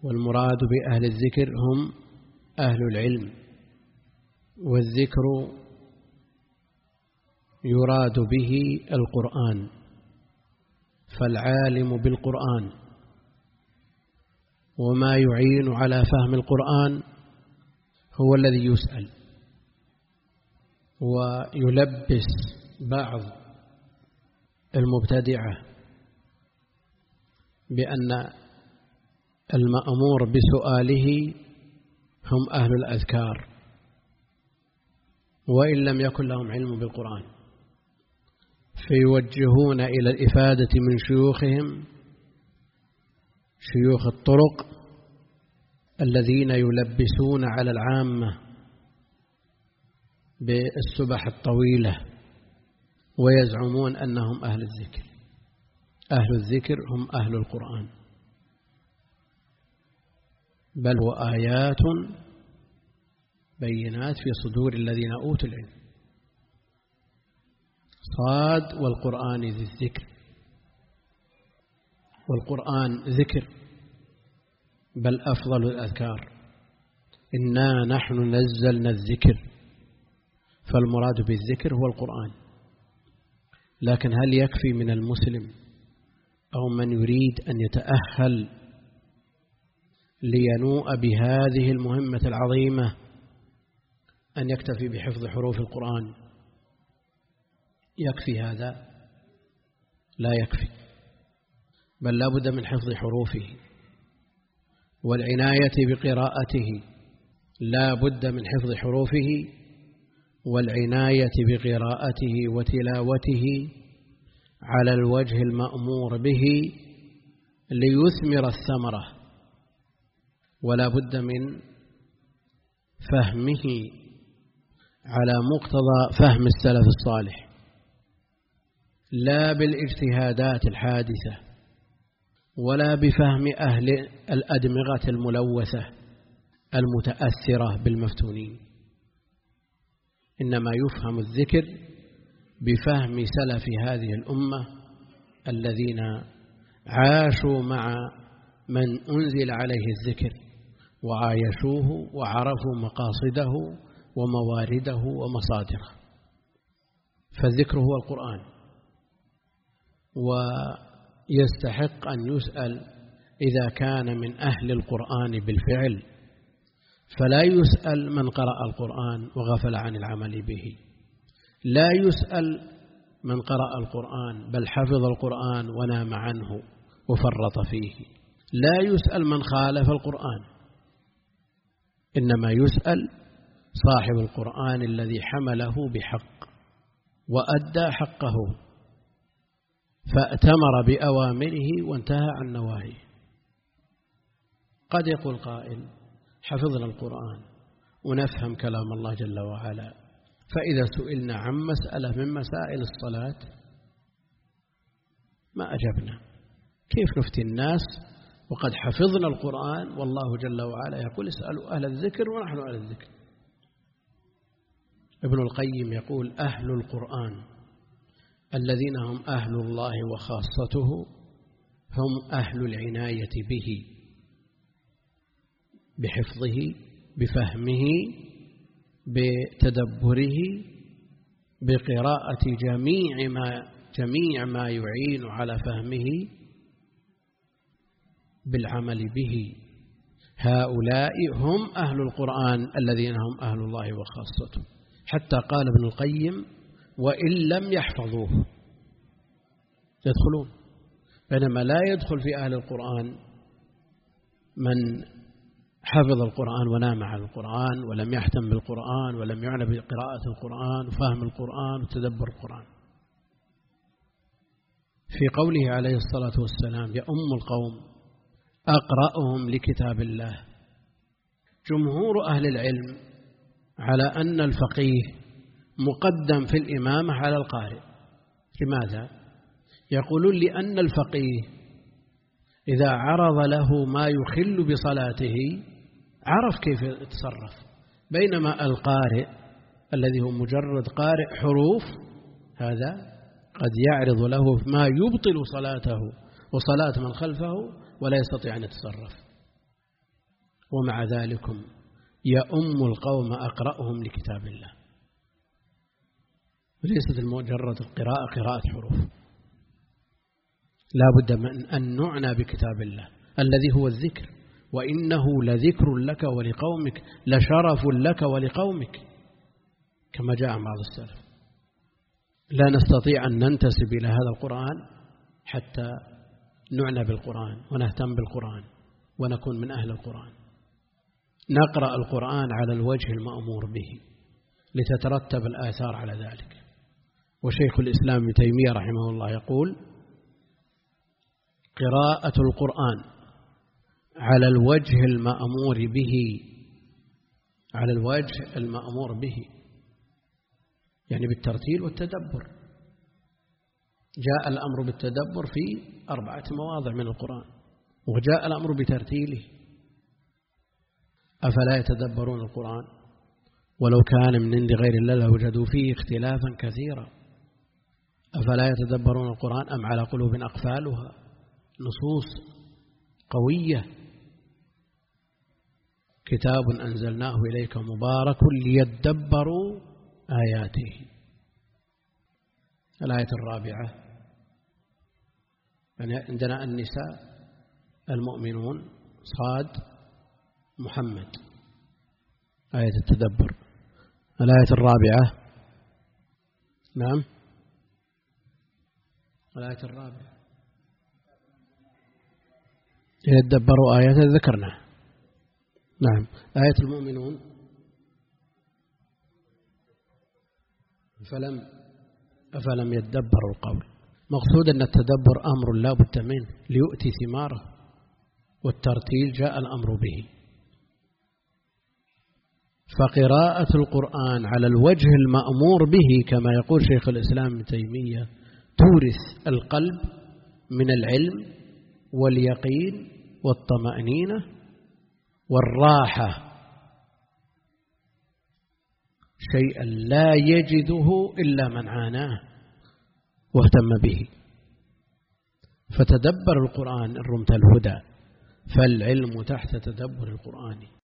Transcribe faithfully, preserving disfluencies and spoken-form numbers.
والمراد بأهل الذكر هم أهل العلم، والذكر يراد به القرآن، فالعالم بالقرآن وما يعين على فهم القرآن هو الذي يسأل. ويلبس بعض المبتدعة بأن المأمور بسؤاله هم أهل الأذكار وإن لم يكن لهم علم بالقرآن، فيوجهون إلى الإفادة من شيوخهم، شيوخ الطرق الذين يلبسون على العامة بالسبح الطويلة ويزعمون أنهم أهل الذكر. أهل الذكر هم أهل القرآن، بل وآيات بينات في صدور الذين أوتوا العلم. صاد والقرآن ذي الذكر، والقرآن ذكر بل أفضل الأذكار، إنا نحن نزلنا الذكر، فالمراد بالذكر هو القرآن. لكن هل يكفي من المسلم أو من يريد أن يتأهل لينوء بهذه المهمة العظيمة أن يكتفي بحفظ حروف القرآن؟ يكفي هذا؟ لا يكفي، بل لا بد من حفظ حروفه والعناية بقراءته، لا بد من حفظ حروفه والعناية بقراءته وتلاوته على الوجه المأمور به ليثمر الثمرة، ولا بد من فهمه على مقتضى فهم السلف الصالح، لا بالاجتهادات الحادثة ولا بفهم أهل الأدمغة الملوثة المتأثرة بالمفتونين، إنما يفهم الذكر بفهم سلف هذه الأمة الذين عاشوا مع من أنزل عليه الذكر وعايشوه وعرفوا مقاصده وموارده ومصادره. فالذكر هو القرآن، ويستحق أن يسأل إذا كان من أهل القرآن بالفعل، فلا يسأل من قرأ القرآن وغفل عن العمل به، لا يسأل من قرأ القرآن بل حفظ القرآن ونام عنه وفرط فيه، لا يسأل من خالف القرآن، إنما يسأل صاحب القرآن الذي حمله بحق وأدى حقه فأتمر بأوامره وانتهى عن نواهيه. قد يقول قائل حفظنا القرآن ونفهم كلام الله جل وعلا، فإذا سئلنا عن مسألة من مسائل الصلاة ما أجبنا، كيف نفتي الناس وقد حفظنا القرآن والله جل وعلا يقول اسألوا أهل الذكر ونحن أهل الذكر. ابن القيم يقول أهل القرآن الذين هم أهل الله وخاصته هم أهل العناية به، بحفظه، بفهمه، بتدبره، بقراءة جميع ما جميع ما يعين على فهمه، بالعمل به. هؤلاء هم أهل القرآن الذين هم أهل الله وخاصته. حتى قال ابن القيم وإن لم يحفظوه يدخلون، بينما لا يدخل في أهل القرآن من حفظ القرآن ونام على القرآن ولم يهتم بالقرآن ولم يعنى بقراءة القرآن وفهم القرآن وتدبر القرآن. في قوله عليه الصلاة والسلام يؤم القوم أقرأهم لكتاب الله، جمهور أهل العلم على أن الفقيه مقدم في الإمامة على القارئ. لماذا؟ يقولون لأن الفقيه إذا عرض له ما يخل بصلاته عرف كيف يتصرف، بينما القارئ الذي هو مجرد قارئ حروف هذا قد يعرض له ما يبطل صلاته وصلاة من خلفه ولا يستطيع أن يتصرف. ومع ذلك يؤم القوم أقرأهم لكتاب الله. ليست مجرد القراءة قراءة حروف، لا بد من أن نعنى بكتاب الله الذي هو الذكر، وإنه لذكر لك ولقومك لشرف لك ولقومك، كما جاء عن بعض السلف. لا نستطيع أن ننتسب إلى هذا القرآن حتى نعنى بالقرآن ونهتم بالقرآن ونكون من أهل القرآن. نقرأ القرآن على الوجه المأمور به لتترتب الآثار على ذلك. وشيخ الإسلام ابن تيمية رحمه الله يقول: قراءة القرآن على الوجه المأمور به، على الوجه المأمور به يعني بالترتيل والتدبر. جاء الأمر بالتدبر في أربعة مواضع من القرآن، وجاء الأمر بترتيله. أفلا يتدبرون القرآن ولو كان من عند غير الله لوجدوا فيه اختلافا كثيرا. أفلا يتدبرون القرآن أم على قلوب أقفالها. نصوص قوية. كتاب أنزلناه إليك مبارك ليدبروا آياته. الآية الرابعة يعني عندنا النساء، المؤمنون، صاد، محمد، آية التدبر. الآية الرابعة نعم الآية الرابعة يدبروا آيات ذكرنا. نعم. آية المؤمنون فلم أفلم يدبروا القول. مقصود أن التدبر أمر لا بد منه ليؤتي ثماره، والترتيل جاء الأمر به. فقراءة القرآن على الوجه المأمور به كما يقول شيخ الإسلام ابن تيمية تورث القلب من العلم واليقين والطمأنينة والراحة، شيئا لا يجده إلا من عاناه واهتم به. فتدبر القرآن إن رمت الهدى، فالعلم تحت تدبر القرآن.